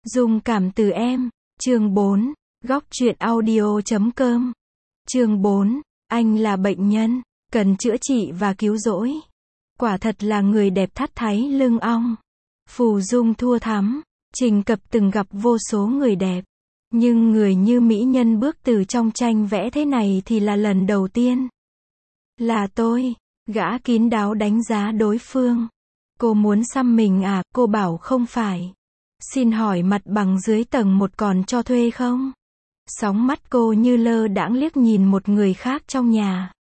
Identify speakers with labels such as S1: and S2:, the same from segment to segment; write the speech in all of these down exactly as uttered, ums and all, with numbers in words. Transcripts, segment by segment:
S1: Dung cảm từ em, chương bốn, góc truyện audio chấm com. Chương bốn, anh là bệnh nhân, cần chữa trị và cứu rỗi. Quả thật là người đẹp thắt thái lưng ong. Phù Dung thua thắm, Trình Cập từng gặp vô số người đẹp. Nhưng người như mỹ nhân bước từ trong tranh vẽ thế này thì là lần đầu tiên. Là tôi, gã kín đáo đánh giá đối phương. Cô muốn xăm mình à, cô bảo không phải. Xin hỏi mặt bằng dưới tầng một còn cho thuê không? Sóng mắt cô như lơ đãng liếc nhìn một người khác trong nhà.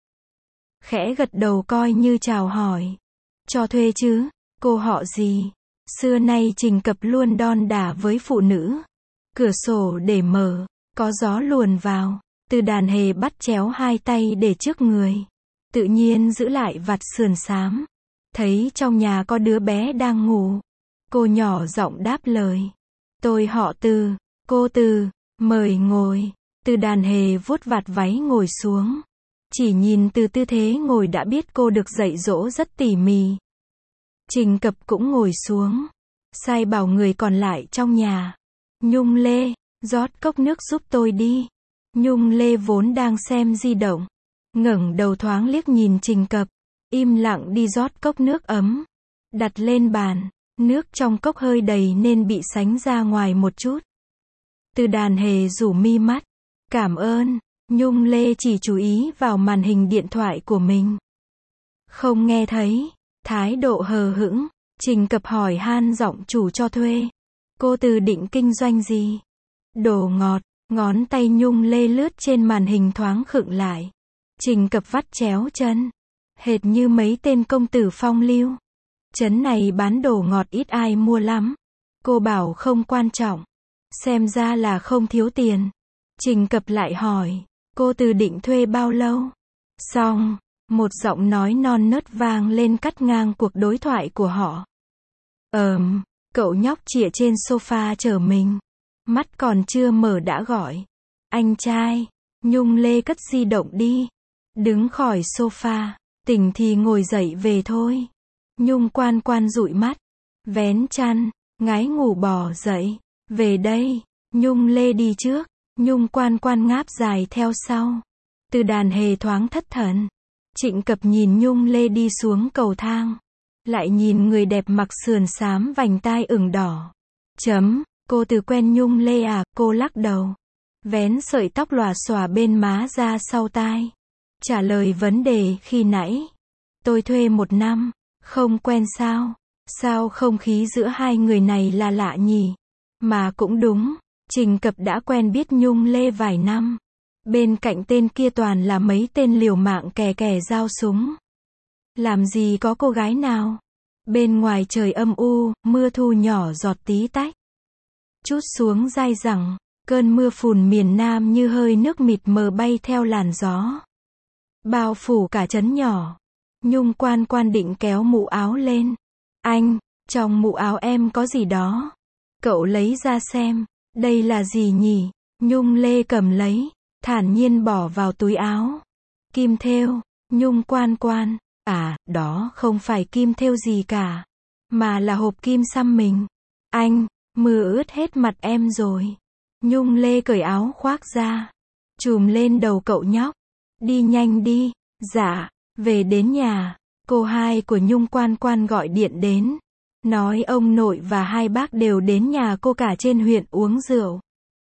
S1: Khẽ gật đầu coi như chào hỏi. Cho thuê chứ, cô họ gì? Xưa nay Trình Cập luôn đon đả với phụ nữ. Cửa sổ để mở, có gió luồn vào. Từ đàn hề bắt chéo hai tay để trước người. Tự nhiên giữ lại vạt sườn xám. Thấy trong nhà có đứa bé đang ngủ. Cô nhỏ giọng đáp lời. Tôi họ Từ, cô Từ, mời ngồi. Từ đàn hề vuốt vạt váy ngồi xuống. Chỉ nhìn từ tư thế ngồi đã biết cô được dạy dỗ rất tỉ mỉ. Trình Cập cũng ngồi xuống. Sai bảo người còn lại trong nhà. Nhung Lê, rót cốc nước giúp tôi đi. Nhung Lê vốn đang xem di động. Ngẩng đầu thoáng liếc nhìn Trình Cập. Im lặng đi rót cốc nước ấm. Đặt lên bàn. Nước trong cốc hơi đầy nên bị sánh ra ngoài một chút. Từ đàn hề rủ mi mắt. Cảm ơn. Nhung Lê chỉ chú ý vào màn hình điện thoại của mình. Không nghe thấy. Thái độ hờ hững. Trình Cập hỏi han giọng chủ cho thuê. Cô Từ định kinh doanh gì? Đồ ngọt. Ngón tay Nhung Lê lướt trên màn hình thoáng khựng lại. Trình Cập vắt chéo chân. Hệt như mấy tên công tử phong lưu. Trấn này bán đồ ngọt ít ai mua lắm. Cô bảo không quan trọng. Xem ra là không thiếu tiền. Trình Cập lại hỏi. Cô Từ định thuê bao lâu? Xong. Một giọng nói non nớt vang lên cắt ngang cuộc đối thoại của họ. Ờm, cậu nhóc chĩa trên sofa chờ mình. Mắt còn chưa mở đã gọi. Anh trai. Nhung Lê cất di động đi. Đứng khỏi sofa. Tỉnh thì ngồi dậy về thôi. Nhung Quan Quan dụi mắt. Vén chăn. Ngái ngủ bò dậy. Về đây. Nhung Lê đi trước. Nhung Quan Quan ngáp dài theo sau. Từ đàn hề thoáng thất thần. Trịnh Cập nhìn Nhung Lê đi xuống cầu thang. Lại nhìn người đẹp mặc sườn xám vành tai ửng đỏ. Chấm, cô Từ quen Nhung Lê à, cô lắc đầu. Vén sợi tóc lòa xòa bên má ra sau tai. Trả lời vấn đề khi nãy. Tôi thuê một năm. Không quen sao? Sao không khí giữa hai người này là lạ nhỉ? Mà cũng đúng. Trình Cập đã quen biết Nhung Lê vài năm. Bên cạnh tên kia toàn là mấy tên liều mạng kè kè dao súng. Làm gì có cô gái nào? Bên ngoài trời âm u, mưa thu nhỏ giọt tí tách. Chút xuống dai dẳng, cơn mưa phùn miền Nam như hơi nước mịt mờ bay theo làn gió. Bao phủ cả trấn nhỏ. Nhung Quan Quan định kéo mũ áo lên. Anh, trong mũ áo em có gì đó. Cậu lấy ra xem. Đây là gì nhỉ? Nhung Lê cầm lấy. Thản nhiên bỏ vào túi áo. Kim thêu. Nhung Quan Quan. À, đó không phải kim thêu gì cả. Mà là hộp kim xăm mình. Anh, mưa ướt hết mặt em rồi. Nhung Lê cởi áo khoác ra. Chùm lên đầu cậu nhóc. Đi nhanh đi. Dạ. Về đến nhà. Cô hai của Nhung Quan Quan gọi điện đến. Nói ông nội và hai bác đều đến nhà cô cả trên huyện uống rượu.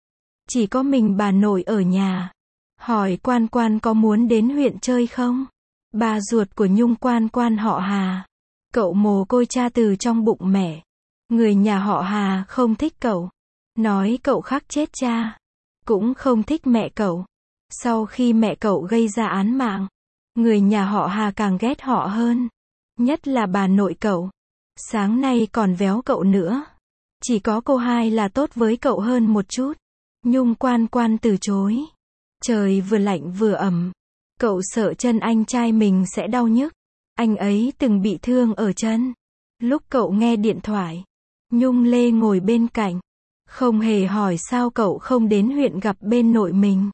S1: Chỉ có mình bà nội ở nhà. Hỏi Quan Quan có muốn đến huyện chơi không? Bà ruột của Nhung Quan Quan họ Hà. Cậu mồ côi cha từ trong bụng mẹ. Người nhà họ Hà không thích cậu. Nói cậu khắc chết cha. Cũng không thích mẹ cậu. Sau khi mẹ cậu gây ra án mạng, người nhà họ Hà càng ghét họ hơn. Nhất là bà nội cậu. Sáng nay còn véo cậu nữa. Chỉ có cô hai là tốt với cậu hơn một chút. Nhung Quan Quan từ chối. Trời vừa lạnh vừa ẩm. Cậu sợ chân anh trai mình sẽ đau nhức. Anh ấy từng bị thương ở chân. Lúc cậu nghe điện thoại, Nhung Lê ngồi bên cạnh. Không hề hỏi sao cậu không đến huyện gặp bên nội mình.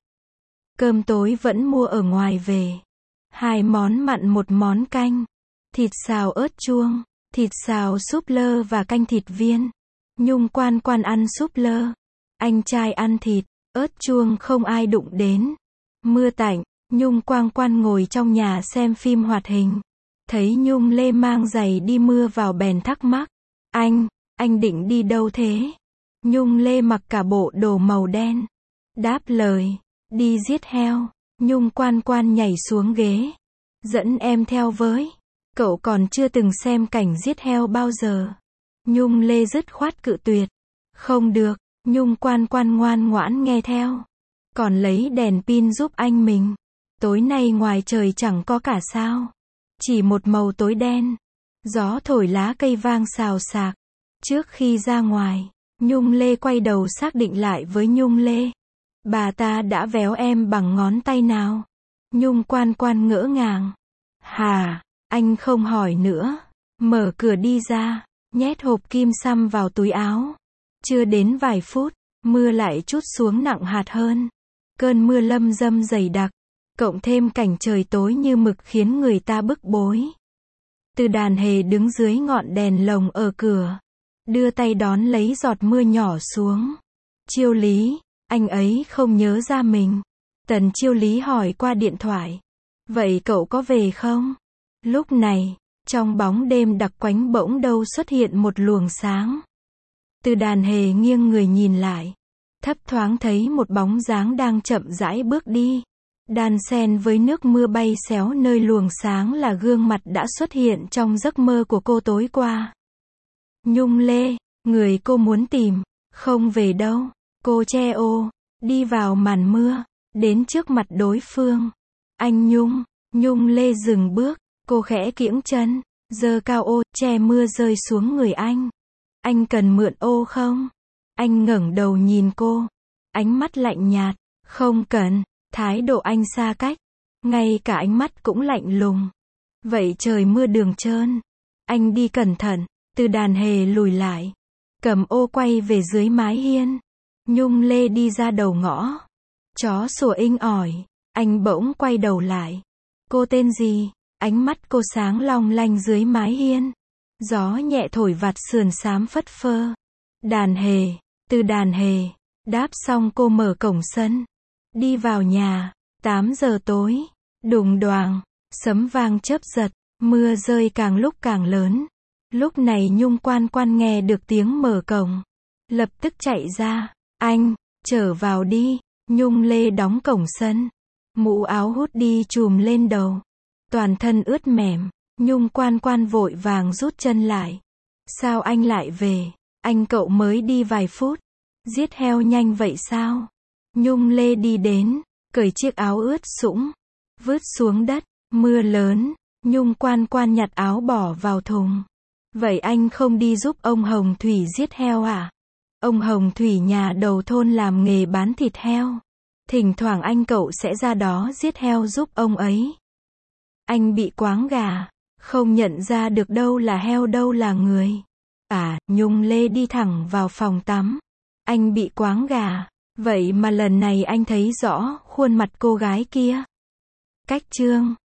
S1: Cơm tối vẫn mua ở ngoài về. Hai món mặn một món canh. Thịt xào ớt chuông, thịt xào súp lơ và canh thịt viên. Nhung Quan Quan ăn súp lơ. Anh trai ăn thịt, ớt chuông không ai đụng đến. Mưa tạnh, Nhung Quan Quan ngồi trong nhà xem phim hoạt hình. Thấy Nhung Lê mang giày đi mưa vào bèn thắc mắc. Anh, anh định đi đâu thế? Nhung Lê mặc cả bộ đồ màu đen. Đáp lời, đi giết heo. Nhung Quan Quan nhảy xuống ghế. Dẫn em theo với. Cậu còn chưa từng xem cảnh giết heo bao giờ. Nhung Lê dứt khoát cự tuyệt. Không được, Nhung Quan Quan ngoan ngoãn nghe theo. Còn lấy đèn pin giúp anh mình. Tối nay ngoài trời chẳng có cả sao. Chỉ một màu tối đen. Gió thổi lá cây vang xào xạc. Trước khi ra ngoài, Nhung Lê quay đầu xác định lại với Nhung Lê. Bà ta đã véo em bằng ngón tay nào? Nhung Quan Quan ngỡ ngàng. Hà, anh không hỏi nữa. Mở cửa đi ra, nhét hộp kim xăm vào túi áo. Chưa đến vài phút, mưa lại trút xuống nặng hạt hơn. Cơn mưa lâm dâm dày đặc, cộng thêm cảnh trời tối như mực khiến người ta bức bối. Từ Đàn Hề đứng dưới ngọn đèn lồng ở cửa, đưa tay đón lấy giọt mưa nhỏ xuống. Chiêu Lý, anh ấy không nhớ ra mình. Tần Chiêu Lý hỏi qua điện thoại. Vậy cậu có về không? Lúc này, trong bóng đêm đặc quánh bỗng đâu xuất hiện một luồng sáng. Từ Đàn Hề nghiêng người nhìn lại. Thấp thoáng thấy một bóng dáng đang chậm rãi bước đi. Đan xen với nước mưa bay xéo nơi luồng sáng là gương mặt đã xuất hiện trong giấc mơ của cô tối qua. Nhung Lê, người cô muốn tìm, không về đâu. Cô che ô, đi vào màn mưa, đến trước mặt đối phương. Anh Nhung, Nhung Lê dừng bước, cô khẽ kiễng chân, giơ cao ô, che mưa rơi xuống người anh. Anh cần mượn ô không? Anh ngẩng đầu nhìn cô, ánh mắt lạnh nhạt, không cần, thái độ anh xa cách, ngay cả ánh mắt cũng lạnh lùng. Vậy trời mưa đường trơn, anh đi cẩn thận. Từ Đàn Hề lùi lại, cầm ô quay về dưới mái hiên. Nhung Lê đi ra đầu ngõ. Chó sủa inh ỏi, anh bỗng quay đầu lại. Cô tên gì? Ánh mắt cô sáng long lanh dưới mái hiên. Gió nhẹ thổi vạt sườn xám phất phơ. Đàn Hề, Từ Đàn Hề. Đáp xong cô mở cổng sân, đi vào nhà. Tám giờ tối, đùng đoàng, sấm vang chớp giật, mưa rơi càng lúc càng lớn. Lúc này Nhung Quan Quan nghe được tiếng mở cổng, lập tức chạy ra. Anh, trở vào đi. Nhung Lê đóng cổng sân, mũ áo hút đi trùm lên đầu, toàn thân ướt mềm. Nhung Quan Quan vội vàng rút chân lại. Sao anh lại về? Anh cậu mới đi vài phút. Giết heo nhanh vậy sao? Nhung Lê đi đến, cởi chiếc áo ướt sũng, vứt xuống đất. Mưa lớn, Nhung Quan Quan nhặt áo bỏ vào thùng. Vậy anh không đi giúp ông Hồng Thủy giết heo à? Ông Hồng Thủy nhà đầu thôn làm nghề bán thịt heo. Thỉnh thoảng anh cậu sẽ ra đó giết heo giúp ông ấy. Anh bị quáng gà, không nhận ra được đâu là heo đâu là người. À, Nhung Lê đi thẳng vào phòng tắm. Anh bị quáng gà, vậy mà lần này anh thấy rõ khuôn mặt cô gái kia. Cách chương